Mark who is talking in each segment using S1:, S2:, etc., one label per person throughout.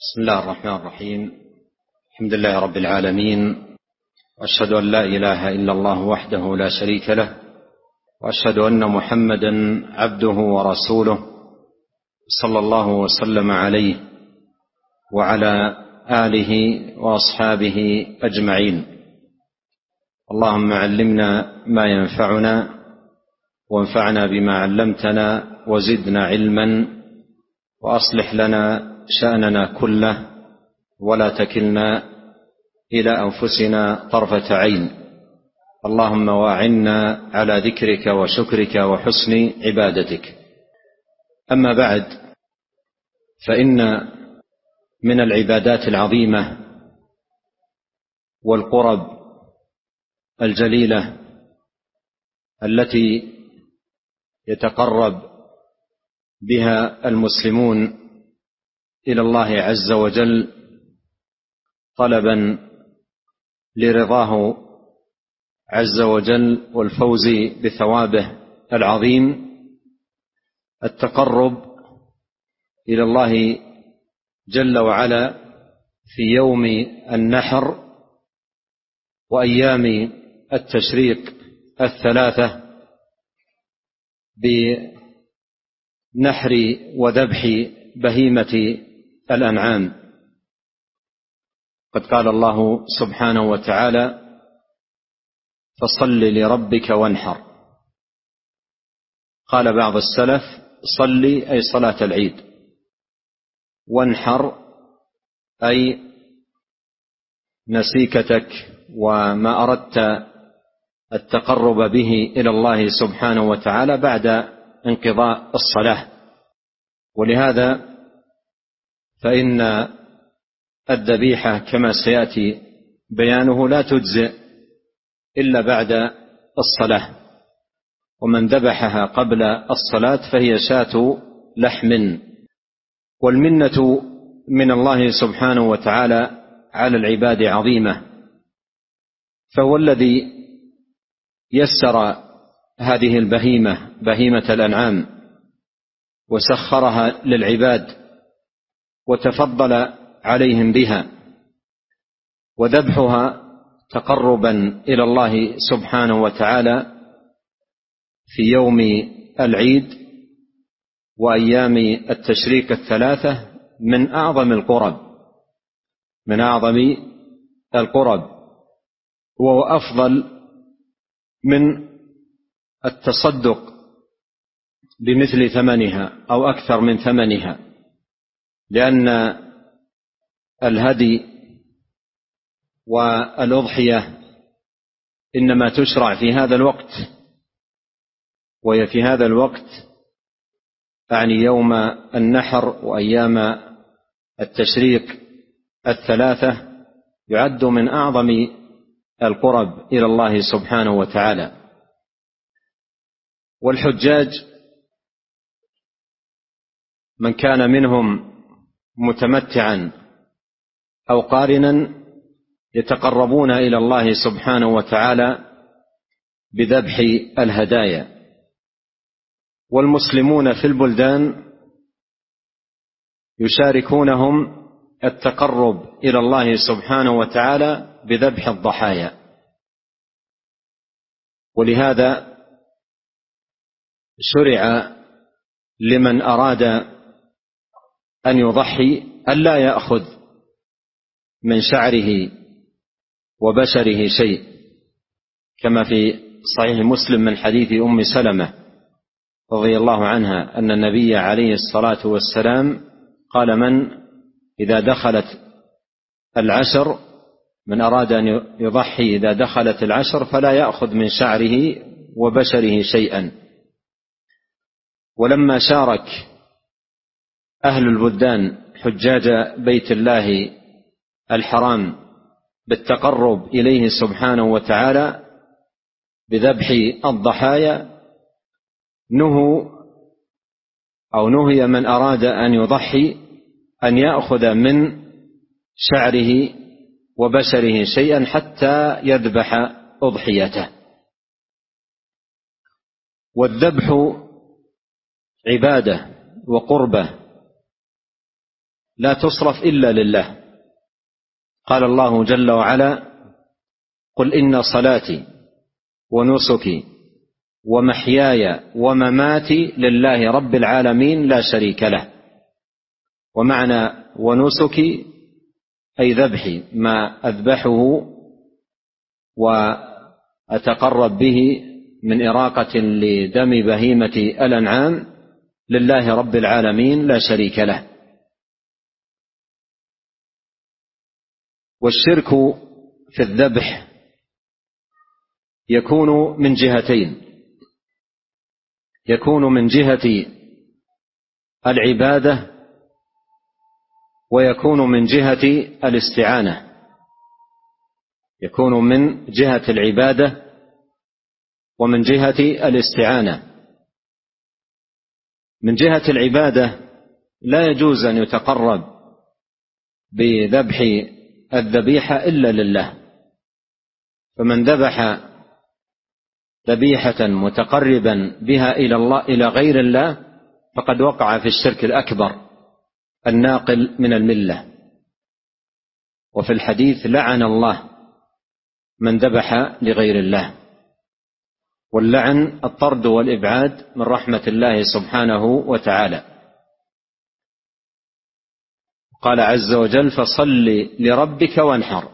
S1: بسم الله الرحمن الرحيم. الحمد لله رب العالمين، وأشهد أن لا إله إلا الله وحده لا شريك له، وأشهد أن محمدا عبده ورسوله صلى الله وسلم عليه وعلى آله وأصحابه أجمعين. اللهم علمنا ما ينفعنا وانفعنا بما علمتنا وزدنا علما، وأصلح لنا شأننا كله ولا تكلنا إلى أنفسنا طرفة عين. اللهم واعنا على ذكرك وشكرك وحسن عبادتك. أما بعد، فإن من العبادات العظيمة والقرب الجليلة التي يتقرب بها المسلمون إلى الله عز وجل طلبا لرضاه عز وجل والفوز بثوابه العظيم، التقرب إلى الله جل وعلا في يوم النحر وأيام التشريق الثلاثة بنحر وذبح بهيمة الأنعام. قد قال الله سبحانه وتعالى: فصل لربك وانحر. قال بعض السلف: صلي أي صلاة العيد، وانحر أي نسيكتك وما أردت التقرب به إلى الله سبحانه وتعالى بعد انقضاء الصلاة. ولهذا فإن الذبيحة كما سيأتي بيانه لا تجزئ إلا بعد الصلاة، ومن ذبحها قبل الصلاة فهي شاة لحم. والمنة من الله سبحانه وتعالى على العباد عظيمة، فهو الذي يسر هذه البهيمة، بهيمة الأنعام، وسخرها للعباد وتفضل عليهم بها، وذبحها تقربا إلى الله سبحانه وتعالى في يوم العيد وأيام التشريق الثلاثة من أعظم القرب، وهو أفضل من التصدق بمثل ثمنها أو أكثر من ثمنها، لأن الهدي والأضحية إنما تشرع في هذا الوقت، وهي في هذا الوقت أعني يوم النحر وأيام التشريق الثلاثة، يعد من أعظم القرب إلى الله سبحانه وتعالى. والحجاج من كان منهم متمتعا أو قارنا يتقربون إلى الله سبحانه وتعالى بذبح الهدايا، والمسلمون في البلدان يشاركونهم التقرب إلى الله سبحانه وتعالى بذبح الضحايا. ولهذا شرع لمن أراد أن يضحي ألا يأخذ من شعره وبشره شيء، كما في صحيح مسلم من حديث أم سلمة رضي الله عنها أن النبي عليه الصلاة والسلام قال: من إذا دخلت العشر، من أراد أن يضحي إذا دخلت العشر فلا يأخذ من شعره وبشره شيئا. ولما شارك أهل البلدان حجاج بيت الله الحرام بالتقرب إليه سبحانه وتعالى بذبح الضحايا، نهي من أراد أن يضحي أن يأخذ من شعره وبشره شيئا حتى يذبح أضحيته. والذبح عبادة وقربة لا تصرف إلا لله. قال الله جل وعلا: قل إن صلاتي ونسكي ومحياي ومماتي لله رب العالمين لا شريك له. ومعنى ونسكي أي ذبحي، ما أذبحه وأتقرب به من إراقة لدم بهيمة الأنعام لله رب العالمين لا شريك له. والشرك في الذبح يكون من جهتين: يكون من جهة العبادة، ويكون من جهة الاستعانة. يكون من جهة العبادة ومن جهة الاستعانة. من جهة العبادة لا يجوز أن يتقرب بذبح الذبيحة إلا لله، فمن ذبح ذبيحة متقربا بها إلى غير الله فقد وقع في الشرك الأكبر الناقل من الملة. وفي الحديث: لعن الله من ذبح لغير الله. واللعن الطرد والإبعاد من رحمة الله سبحانه وتعالى. قال عز وجل: فصل لربك وانحر،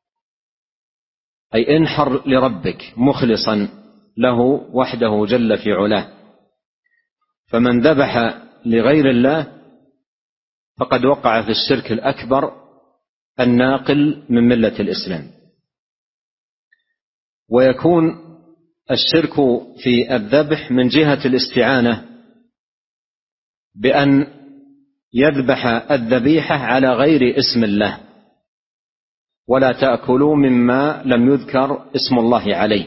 S1: أي انحر لربك مخلصا له وحده جل في علاه. فمن ذبح لغير الله فقد وقع في الشرك الأكبر الناقل من ملة الإسلام. ويكون الشرك في الذبح من جهة الاستعانة، بأن يذبح الذبيحة على غير اسم الله: ولا تأكلوا مما لم يذكر اسم الله عليه.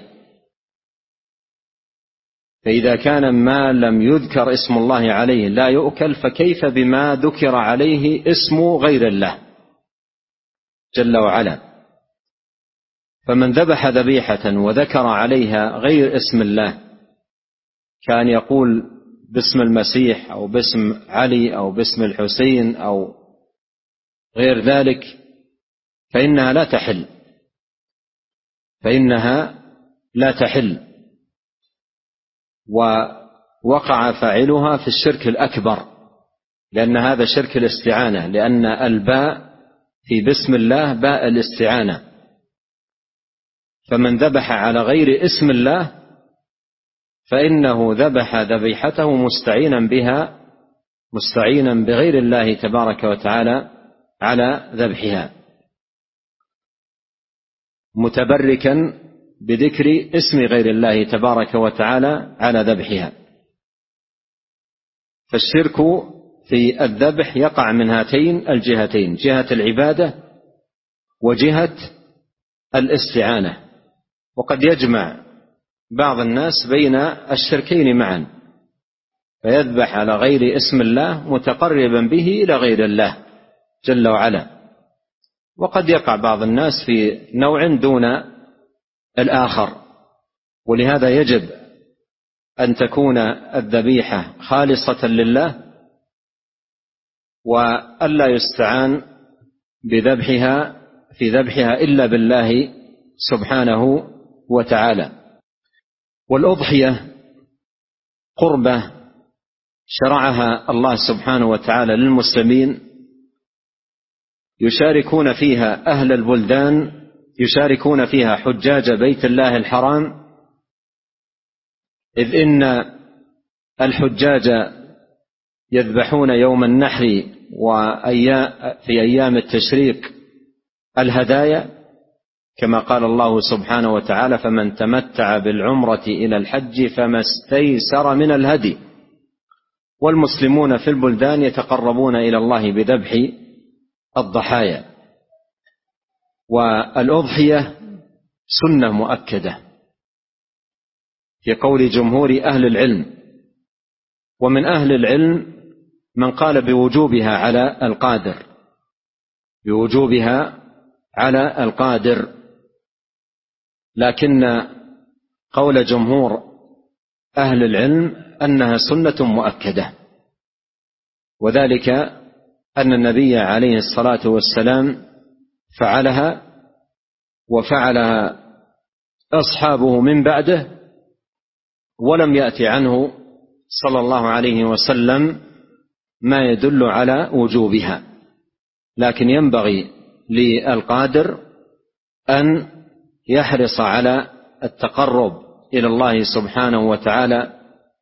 S1: فإذا كان ما لم يذكر اسم الله عليه لا يؤكل، فكيف بما ذكر عليه اسم غير الله جل وعلا؟ فمن ذبح ذبيحة وذكر عليها غير اسم الله، كان يقول باسم المسيح أو باسم علي أو باسم الحسين أو غير ذلك، فإنها لا تحل، ووقع فاعلها في الشرك الأكبر، لأن هذا شرك الاستعانة، لأن الباء في بسم الله باء الاستعانة. فمن ذبح على غير اسم الله فإنه ذبح ذبيحته مستعينا بغير الله تبارك وتعالى على ذبحها، متبركا بذكر اسم غير الله تبارك وتعالى على ذبحها. فالشرك في الذبح يقع من هاتين الجهتين: جهة العبادة وجهة الاستعانة. وقد يجمع بعض الناس بين الشركين معا، فيذبح على غير اسم الله متقربا به إلى غير الله جل وعلا. وقد يقع بعض الناس في نوع دون الآخر، ولهذا يجب أن تكون الذبيحة خالصة لله، وألا يستعان في ذبحها إلا بالله سبحانه وتعالى. والأضحية قربة شرعها الله سبحانه وتعالى للمسلمين، يشاركون فيها أهل البلدان، يشاركون فيها حجاج بيت الله الحرام، إذ إن الحجاج يذبحون يوم النحر في أيام التشريق الهدايا، كما قال الله سبحانه وتعالى: فمن تمتع بالعمرة إلى الحج فما استيسر من الهدي. والمسلمون في البلدان يتقربون إلى الله بذبح الضحايا. والأضحية سنة مؤكدة في قول جمهور أهل العلم، ومن أهل العلم من قال بوجوبها على القادر، لكن قول جمهور أهل العلم أنها سنة مؤكدة، وذلك أن النبي عليه الصلاة والسلام فعلها وفعلها أصحابه من بعده، ولم يأتي عنه صلى الله عليه وسلم ما يدل على وجوبها. لكن ينبغي للقادر أن يحرص على التقرب إلى الله سبحانه وتعالى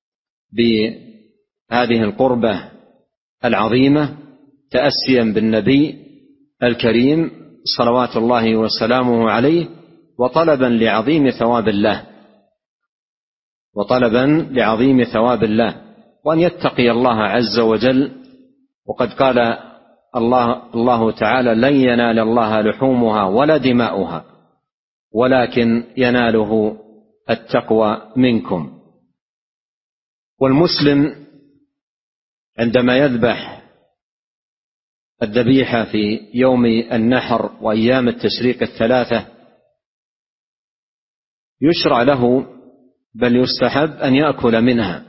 S1: بهذه القربة العظيمة، تأسيا بالنبي الكريم صلوات الله وسلامه عليه، وطلبا لعظيم ثواب الله، وأن يتقي الله عز وجل. وقد قال الله تعالى: لن ينال الله لحومها ولا دماؤها ولكن يناله التقوى منكم. والمسلم عندما يذبح الذبيحة في يوم النحر وأيام التشريق الثلاثة يشرع له، بل يستحب أن يأكل منها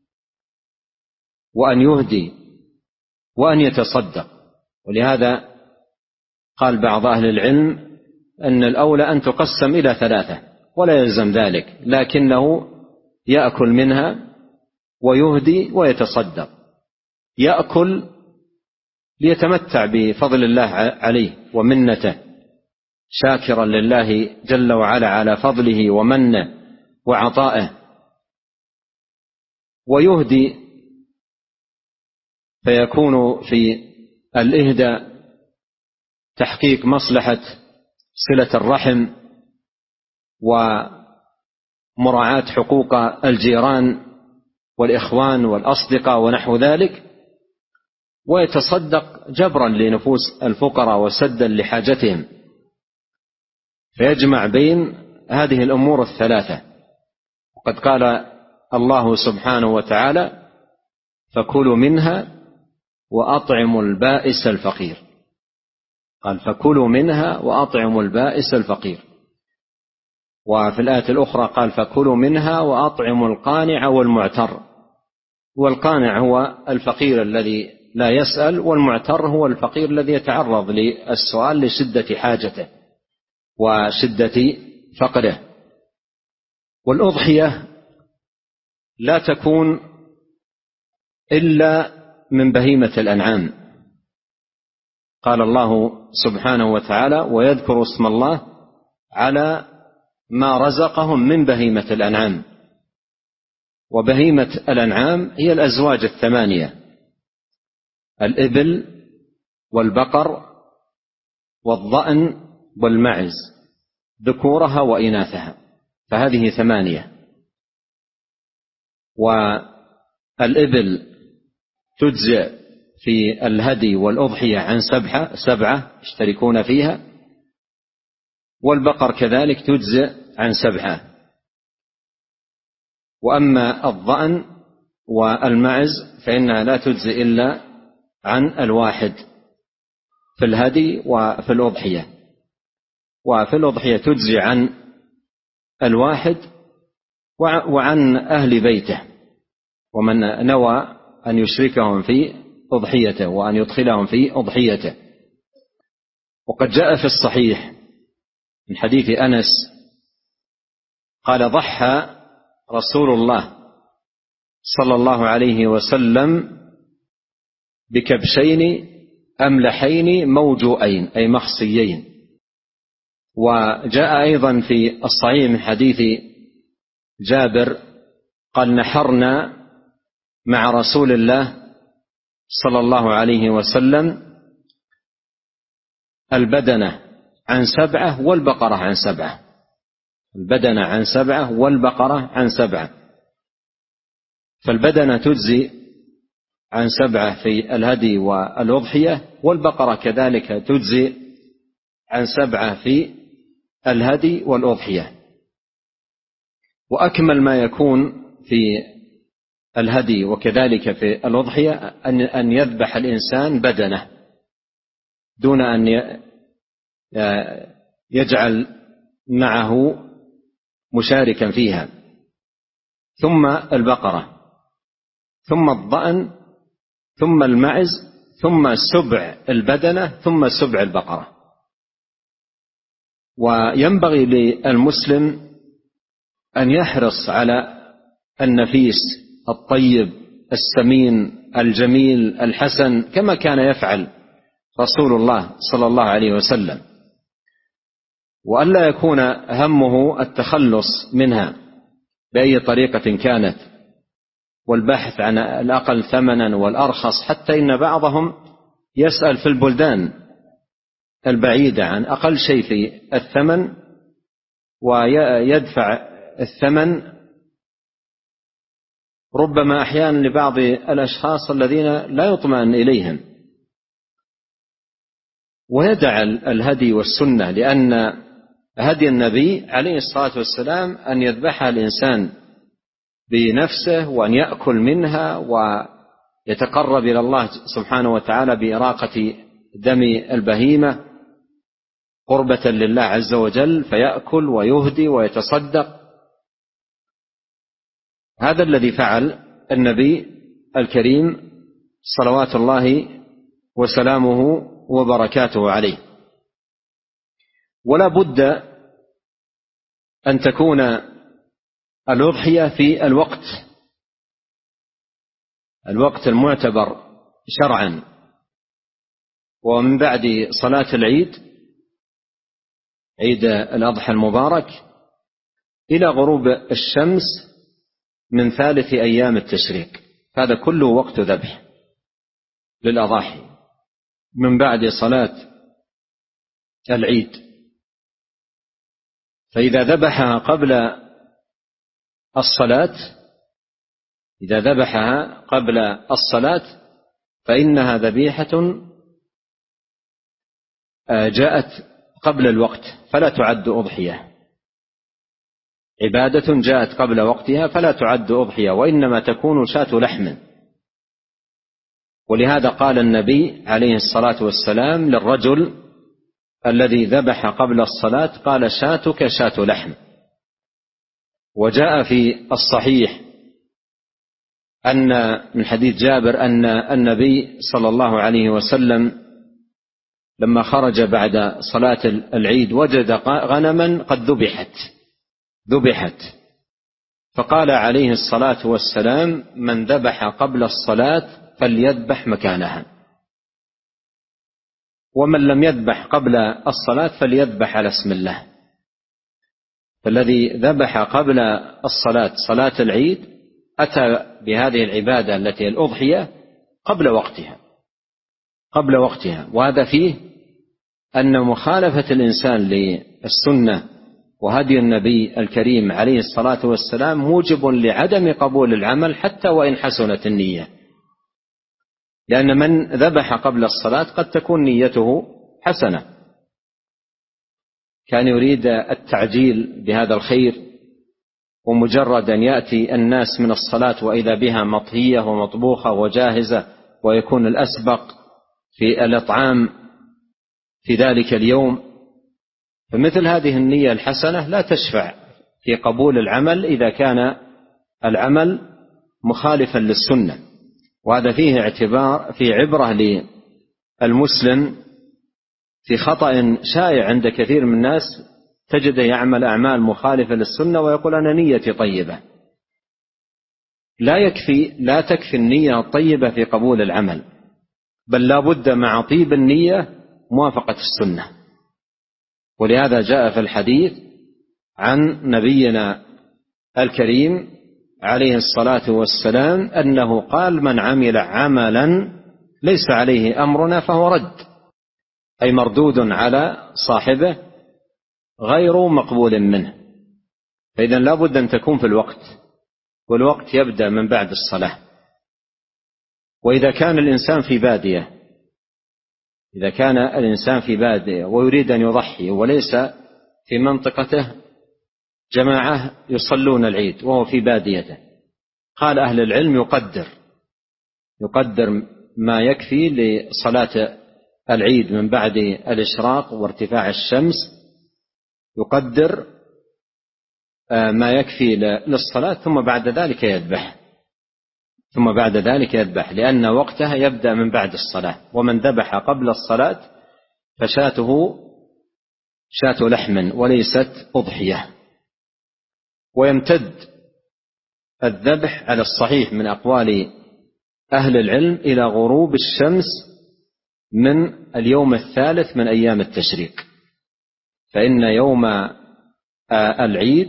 S1: وأن يهدي وأن يتصدق. ولهذا قال بعض أهل العلم أن الأولى أن تقسم إلى 3، ولا يلزم ذلك، لكنه يأكل منها ويهدي ويتصدق. يأكل ليتمتع بفضل الله عليه ومنته، شاكرا لله جل وعلا على فضله ومنه وعطائه. ويهدي فيكون في الإهداء تحقيق مصلحة صلة الرحم ومراعاة حقوق الجيران والإخوان والأصدقاء ونحو ذلك، ويتصدق جبرا لنفوس الفقراء وسدا لحاجتهم، فيجمع بين هذه الأمور 3. وقد قال الله سبحانه وتعالى: فكلوا منها وأطعموا البائس الفقير. قال: فكلوا منها وأطعموا البائس الفقير. وفي الآية الأخرى قال: فكلوا منها وأطعموا القانع والمعتر. والقانع هو الفقير الذي لا يسأل، والمعتر هو الفقير الذي يتعرض للسؤال لشدة حاجته وشدة فقره. والأضحية لا تكون إلا من بهيمة الأنعام. قال الله سبحانه وتعالى: ويذكر اسم الله على ما رزقهم من بهيمة الأنعام. وبهيمة الأنعام هي الأزواج 8: الإبل والبقر والضأن والمعز، ذكورها وإناثها، فهذه 8. والإبل تجزئ في الهدي والأضحية عن 7 يشتركون فيها، والبقر كذلك تجزئ عن 7. وأما الضأن والمعز فإنها لا تجزئ إلا عن 1 في الهدي وفي الأضحية. وفي الأضحية تجزئ عن 1 وعن أهل بيته، ومن نوى أن يشركهم في أضحيته وأن يدخلهم في أضحيته. وقد جاء في الصحيح من حديث أنس قال: ضحى رسول الله صلى الله عليه وسلم بكبشين أملحين موجوئين، أي مخصيين. وجاء أيضا في الصحيح من حديث جابر قال: نحرنا مع رسول الله صلى الله عليه وسلم البدنة عن 7 والبقرة عن 7. البدنة عن 7 والبقرة عن 7. فالبدنة تجزي عن 7 في الهدي والأضحية، والبقرة كذلك تجزي عن 7 في الهدي والأضحية. وأكمل ما يكون في الهدي وكذلك في الأضحية أن يذبح الإنسان بدنه دون أن يجعل معه مشاركا فيها، ثم البقرة، ثم الضأن، ثم المعز، ثم سبع البدنة ثم سبع البقرة. وينبغي للمسلم أن يحرص على النفيس الطيب السمين الجميل الحسن كما كان يفعل رسول الله صلى الله عليه وسلم، وألا يكون همه التخلص منها بأي طريقة كانت، والبحث عن الأقل ثمنا والأرخص، حتى إن بعضهم يسأل في البلدان البعيدة عن أقل شيء في الثمن ويدفع الثمن ربما أحيانا لبعض الأشخاص الذين لا يطمئن إليهم، ويدع الهدي والسنة، لأن هدي النبي عليه الصلاة والسلام أن يذبحها الإنسان بنفسه وأن يأكل منها ويتقرب إلى الله سبحانه وتعالى بإراقة دم البهيمة قربة لله عز وجل، فيأكل ويهدي ويتصدق. هذا الذي فعل النبي الكريم صلوات الله وسلامه وبركاته عليه. ولا بد أن تكون الأضحية في الوقت المعتبر شرعا، ومن بعد صلاة العيد، عيد الأضحى المبارك، إلى غروب الشمس من ثالث أيام التشريق. هذا كله وقت ذبح للأضاحي من بعد صلاة العيد. فإذا ذبحها قبل الصلاة فإنها ذبيحة جاءت قبل الوقت فلا تعد أضحية، عبادة جاءت قبل وقتها فلا تعد أضحية، وإنما تكون شاة لحم. ولهذا قال النبي عليه الصلاة والسلام للرجل الذي ذبح قبل الصلاة، قال شاتك شاة لحم. وجاء في الصحيح أن من حديث جابر أن النبي صلى الله عليه وسلم لما خرج بعد صلاة العيد وجد غنما قد ذبحت، فقال عليه الصلاة والسلام: من ذبح قبل الصلاة فليذبح مكانها، ومن لم يذبح قبل الصلاة فليذبح على اسم الله. فالذي ذبح قبل الصلاة صلاة العيد أتى بهذه العبادة التي الأضحية قبل وقتها. وهذا فيه أن مخالفة الإنسان للسنة وهدي النبي الكريم عليه الصلاة والسلام موجب لعدم قبول العمل حتى وإن حسنت النية، لأن من ذبح قبل الصلاة قد تكون نيته حسنة، كان يريد التعجيل بهذا الخير، ومجرد أن يأتي الناس من الصلاة وإذا بها مطهية ومطبوخة وجاهزة ويكون الأسبق في الإطعام في ذلك اليوم، فمثل هذه النية الحسنة لا تشفع في قبول العمل إذا كان العمل مخالفا للسنة. وهذا فيه عبرة للمسلم في خطأ شائع عند كثير من الناس، تجده يعمل أعمال مخالفة للسنة ويقول أنا نيتي طيبة. لا تكفي النية الطيبة في قبول العمل، بل لا بد مع طيب النية موافقة السنة. ولهذا جاء في الحديث عن نبينا الكريم عليه الصلاة والسلام أنه قال: من عمل عملا ليس عليه أمرنا فهو رد، أي مردود على صاحبه غير مقبول منه. فإذا لا بد أن تكون في الوقت، والوقت يبدأ من بعد الصلاة. وإذا كان الإنسان في بادية ويريد أن يضحي وليس في منطقته جماعة يصلون العيد وهو في باديته، قال أهل العلم يقدر ما يكفي لصلاة العيد من بعد الإشراق وارتفاع الشمس، يقدر ما يكفي للصلاة، ثم بعد ذلك يذبح. ثم بعد ذلك يذبح، لأن وقتها يبدأ من بعد الصلاة، ومن ذبح قبل الصلاة فشاته شاة لحم وليست أضحية. ويمتد الذبح على الصحيح من أقوال أهل العلم إلى غروب الشمس من اليوم الثالث من أيام التشريق، فإن يوم العيد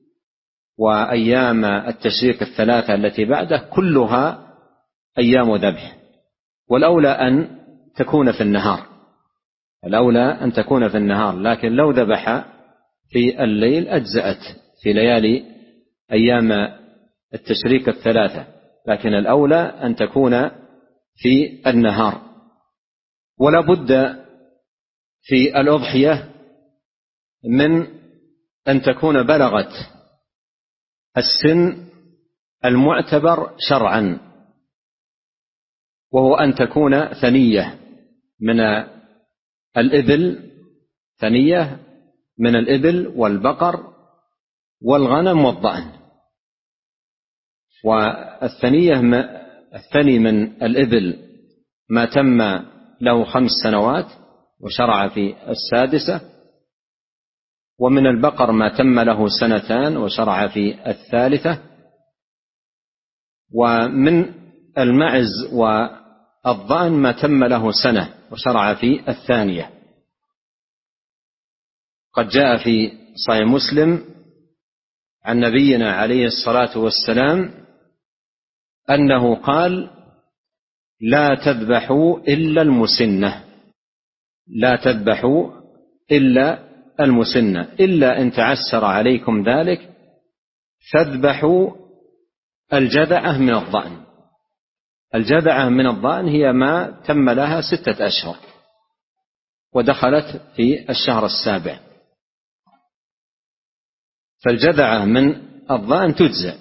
S1: وأيام التشريق الثلاثة التي بعده كلها أيام ذبح، والأولى أن تكون في النهار، الأولى أن تكون في النهار، لكن لو ذبح في الليل أجزأت في ليالي أيام التشريق الثلاثة، لكن الأولى أن تكون في النهار. ولا بد في الأضحية من أن تكون بلغت السن المعتبر شرعا، وهو أن تكون ثنية من الإبل، ثنية من الإبل والبقر والغنم والضأن. الثني من الإبل ما تم له 5 سنوات وشرع في 6، ومن البقر ما تم له 2 وشرع في 3، ومن المعز والضأن ما تم له 1 وشرع في 2. قد جاء في صحيح مسلم عن نبينا عليه الصلاة والسلام أنه قال: لا تذبحوا إلا المسنة، لا تذبحوا إلا المسنة، إلا إن تعسر عليكم ذلك فاذبحوا الجذعة من الضأن. الجذعة من الضأن هي ما تم لها 6 أشهر ودخلت في الشهر 7، فالجذعة من الضأن تجزئ،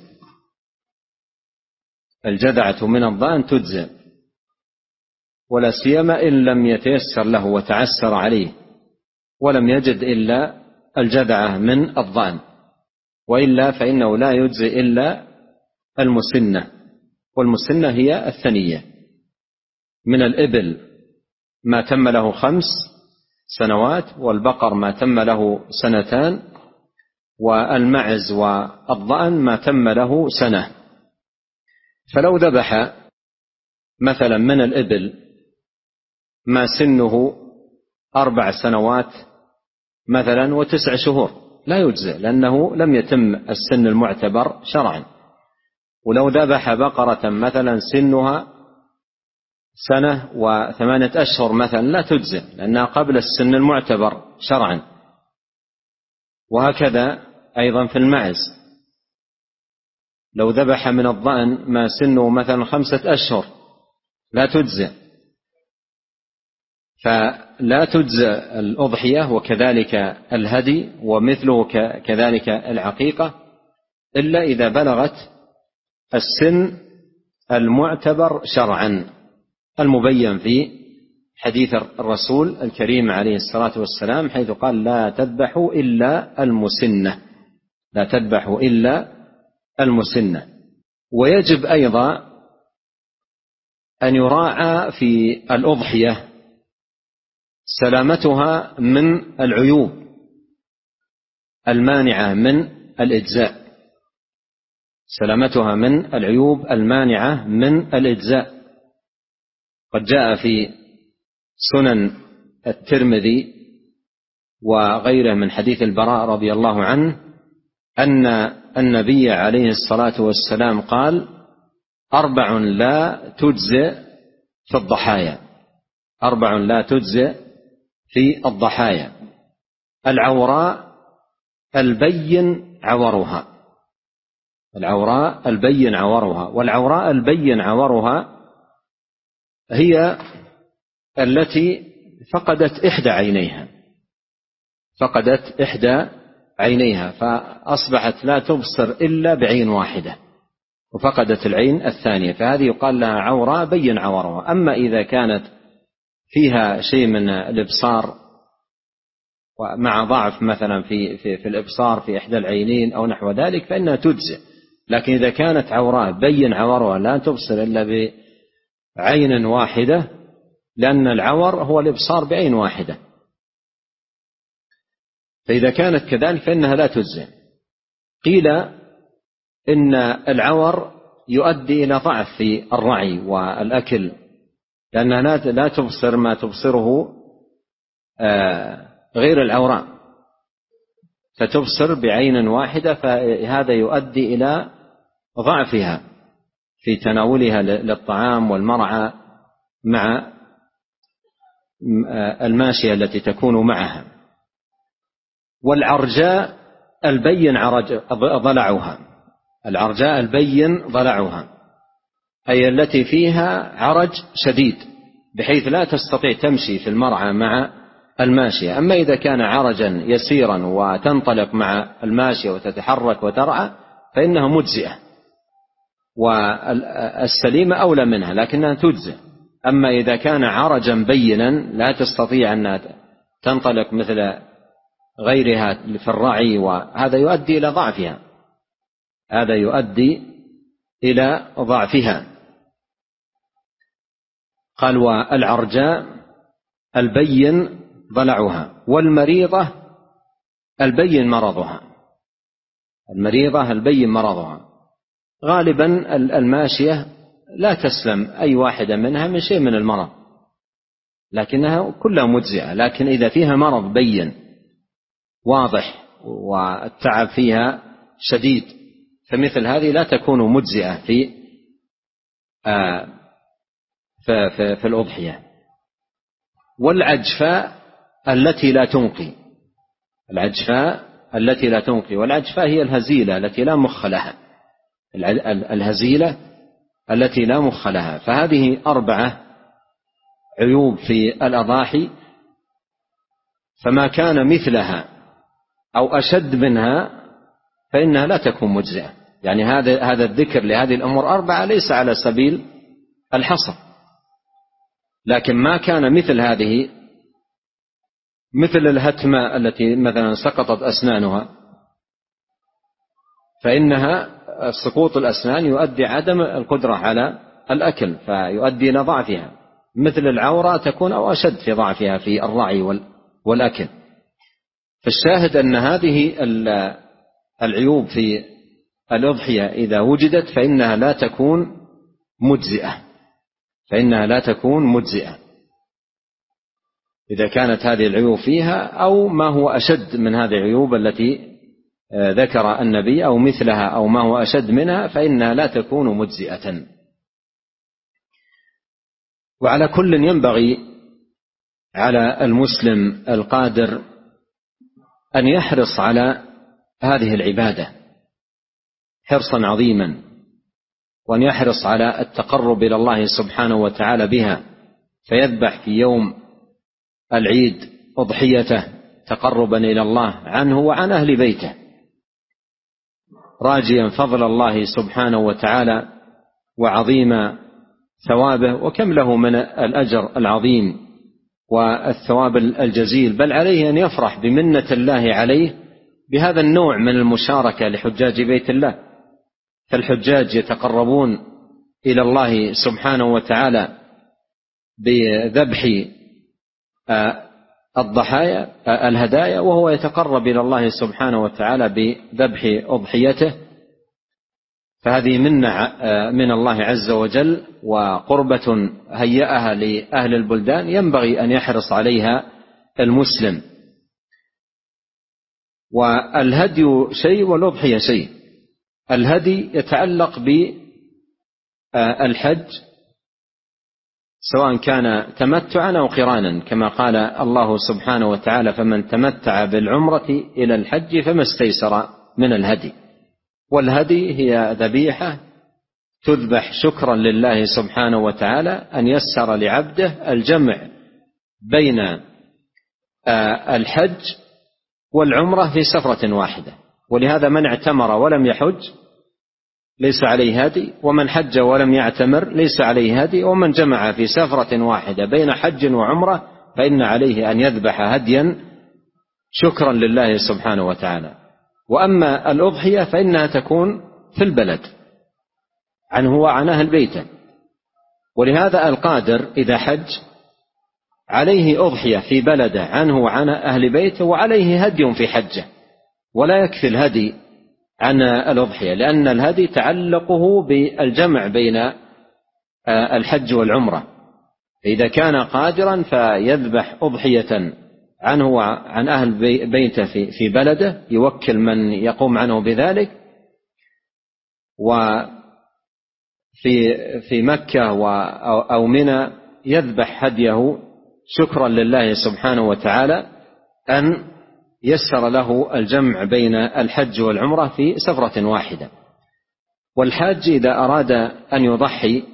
S1: الجذعة من الضأن تجزئ، ولا سيما إن لم يتيسر له وتعسر عليه ولم يجد إلا الجذعة من الضأن، وإلا فإنه لا يجزئ إلا المسنة، والمسنة هي الثنية. من الإبل ما تم له 5 سنوات، والبقر ما تم له 2، والمعز والضأن ما تم له 1. فلو ذبح مثلا من الإبل ما سنه 4 سنوات مثلا و9 شهور لا يجزئ، لأنه لم يتم السن المعتبر شرعا. ولو ذبح بقرة مثلا سنها 1 و8 أشهر مثلا لا تجزئ، لأنها قبل السن المعتبر شرعا. وهكذا أيضا في المعز، لو ذبح من الضأن ما سنه مثلا 5 أشهر لا تجزئ، فلا تجزئ الأضحية وكذلك الهدي ومثله كذلك العقيقة إلا إذا بلغت السن المعتبر شرعا المبين في حديث الرسول الكريم عليه الصلاة والسلام، حيث قال: لا تذبحوا إلا المسنة، لا تذبحوا إلا المسنة. ويجب أيضا أن يراعى في الأضحية سلامتها من العيوب المانعة من الإجزاء، سلامتها من العيوب المانعة من الإجزاء. قد جاء في سنن الترمذي وغيره من حديث البراء رضي الله عنه أن النبي عليه الصلاة والسلام قال: 4 لا تجزئ في الضحايا، 4 لا تجزئ في الضحايا: العوراء البين عورها، العوراء البين عورها. والعوراء البين عورها هي التي فقدت إحدى عينيها، فقدت إحدى عينيها فأصبحت لا تبصر إلا بعين واحدة وفقدت العين الثانية، فهذه يقال لها عوراء بين عورها. أما إذا كانت فيها شيء من الإبصار ومع ضعف مثلا في الإبصار في إحدى العينين أو نحو ذلك فإنها تجزئ، لكن إذا كانت عوراء بين عورها لا تبصر إلا بعين واحدة، لأن العور هو الإبصار بعين واحدة، فإذا كانت كذلك فإنها لا تجزئ. قيل إن العور يؤدي إلى ضعف في الرعي والأكل، لأنها لا تبصر ما تبصره غير العوراء، فتبصر بعين واحدة، فهذا يؤدي إلى ضعفها في تناولها للطعام والمرعى مع الماشية التي تكون معها. والعرجاء البين ضلعها، العرجاء البين ضلعها أي التي فيها عرج شديد بحيث لا تستطيع تمشي في المرعى مع الماشية. أما إذا كان عرجا يسيرا وتنطلق مع الماشية وتتحرك وترعى فإنها مجزئة، والسليمة أولى منها لكنها تجزئ. أما إذا كان عرجا بينا لا تستطيع أن تنطلق مثل غيرها في الرعي، وهذا يؤدي إلى ضعفها، هذا يؤدي إلى ضعفها. قال والعرجاء البين ضلعها، والمريضة البين مرضها، المريضة البين مرضها. غالبا الماشية لا تسلم أي واحدة منها من شيء من المرض، لكنها كلها مجزئة. لكن إذا فيها مرض بين واضح والتعب فيها شديد فمثل هذه لا تكون مجزئة في الأضحية. والعجفاء التي لا تنقي، العجفاء التي لا تنقي، والعجفاء هي الهزيلة التي لا مخ لها، الهزيلة التي لا مخ لها. فهذه 4 عيوب في الأضاحي، فما كان مثلها أو أشد منها فإنها لا تكون مجزئة. يعني هذا الذكر لهذه الأمور 4 ليس على سبيل الحصر، لكن ما كان مثل هذه، مثل الهتمة التي مثلا سقطت أسنانها، فإنها سقوط الأسنان يؤدي عدم القدرة على الأكل فيؤدي إلى ضعفها. مثل العورة تكون أو أشد في ضعفها في الرعي والأكل. فالشاهد أن هذه العيوب في الأضحية إذا وجدت فإنها لا تكون مجزئة، فإنها لا تكون مجزئة إذا كانت هذه العيوب فيها أو ما هو أشد من هذه العيوب التي ذكر النبي أو مثلها أو ما هو أشد منها فإنها لا تكون مجزئة. وعلى كل ينبغي على المسلم القادر أن يحرص على هذه العبادة حرصا عظيما، وأن يحرص على التقرب إلى الله سبحانه وتعالى بها، فيذبح في يوم العيد أضحيته تقربا إلى الله عنه وعن أهل بيته، راجيا فضل الله سبحانه وتعالى وعظيم ثوابه، وكم له من الأجر العظيم والثواب الجزيل. بل عليه أن يفرح بمنة الله عليه بهذا النوع من المشاركة لحجاج بيت الله. فالحجاج يتقربون إلى الله سبحانه وتعالى بذبح الهدايا، وهو يتقرب إلى الله سبحانه وتعالى بذبح أضحيته. فهذه منة من الله عز وجل وقربة هيأها لأهل البلدان ينبغي أن يحرص عليها المسلم. والهدي شيء والأضحية شيء. الهدي يتعلق بالحج سواء كان تمتعا أو قرانا، كما قال الله سبحانه وتعالى: فمن تمتع بالعمرة إلى الحج فما استيسر من الهدي. والهدي هي ذبيحة تذبح شكرا لله سبحانه وتعالى أن يسر لعبده الجمع بين الحج والعمرة في سفرة واحدة. ولهذا من اعتمر ولم يحج ليس عليه هدي، ومن حج ولم يعتمر ليس عليه هدي، ومن جمع في سفرة واحدة بين حج وعمرة فإن عليه أن يذبح هديا شكرا لله سبحانه وتعالى. وأما الأضحية فإنها تكون في البلد عنه وعن أهل بيته. ولهذا القادر إذا حج عليه أضحية في بلده عنه وعن أهل بيته، وعليه هدي في حجه، ولا يكفي الهدي عن الأضحية، لأن الهدي تعلقه بالجمع بين الحج والعمرة. فإذا كان قادرا فيذبح أضحية عنه وعن أهل بيته في بلده، يوكل من يقوم عنه بذلك، وفي مكة أو منى يذبح هديه شكرا لله سبحانه وتعالى أن يسر له الجمع بين الحج والعمرة في سفرة واحدة. والحاج إذا أراد أن يضحي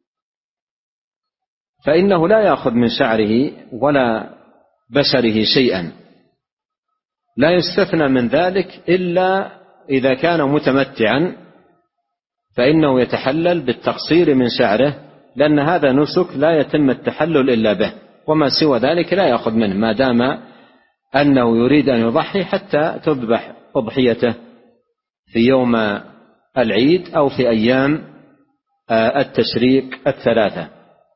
S1: فإنه لا يأخذ من شعره ولا بشره شيئا، لا يستثنى من ذلك إلا إذا كان متمتعا، فإنه يتحلل بالتقصير من شعره، لأن هذا نسك لا يتم التحلل إلا به، وما سوى ذلك لا يأخذ منه ما دام أنه يريد أن يضحي حتى تذبح أضحيته في يوم العيد أو في أيام التشريق الثلاثة.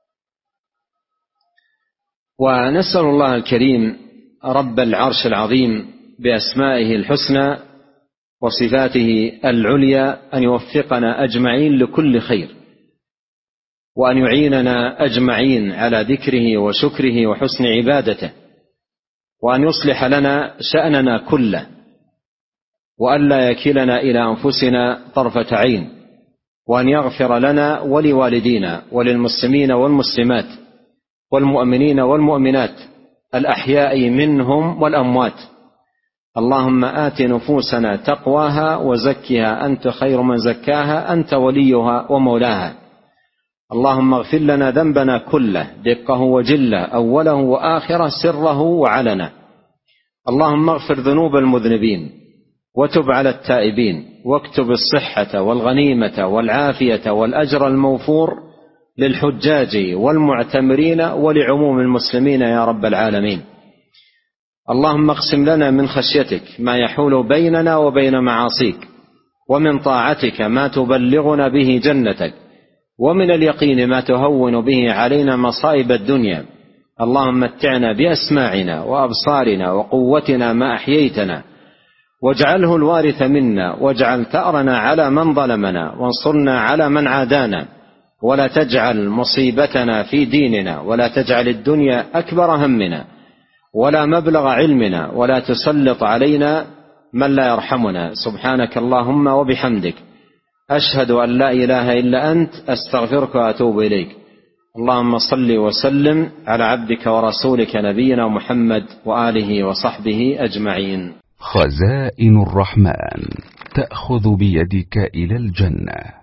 S1: ونسأل الله الكريم رب العرش العظيم بأسمائه الحسنى وصفاته العليا أن يوفقنا أجمعين لكل خير، وأن يعيننا أجمعين على ذكره وشكره وحسن عبادته، وأن يصلح لنا شأننا كله، وأن لا يكلنا إلى أنفسنا طرفة عين، وأن يغفر لنا ولوالدينا وللمسلمين والمسلمات والمؤمنين والمؤمنات الأحياء منهم والأموات. اللهم آت نفوسنا تقواها وزكها أنت خير من زكاها أنت وليها ومولاها. اللهم اغفر لنا ذنبنا كله دقه وجله أوله وآخره سره وعلنه. اللهم اغفر ذنوب المذنبين وتب على التائبين، واكتب الصحة والغنيمة والعافية والأجر الموفور للحجاج والمعتمرين ولعموم المسلمين يا رب العالمين. اللهم اقسم لنا من خشيتك ما يحول بيننا وبين معاصيك، ومن طاعتك ما تبلغنا به جنتك، ومن اليقين ما تهون به علينا مصائب الدنيا. اللهم متعنا بأسماعنا وأبصارنا وقوتنا ما أحييتنا، واجعله الوارث منا، واجعل ثأرنا على من ظلمنا، وانصرنا على من عادانا، ولا تجعل مصيبتنا في ديننا، ولا تجعل الدنيا أكبر همنا ولا مبلغ علمنا، ولا تسلط علينا من لا يرحمنا. سبحانك اللهم وبحمدك، أشهد أن لا إله إلا أنت، أستغفرك وأتوب إليك. اللهم صل وسلم على عبدك ورسولك نبينا محمد وآله وصحبه أجمعين.
S2: خزائن الرحمن تأخذ بيدك إلى الجنة.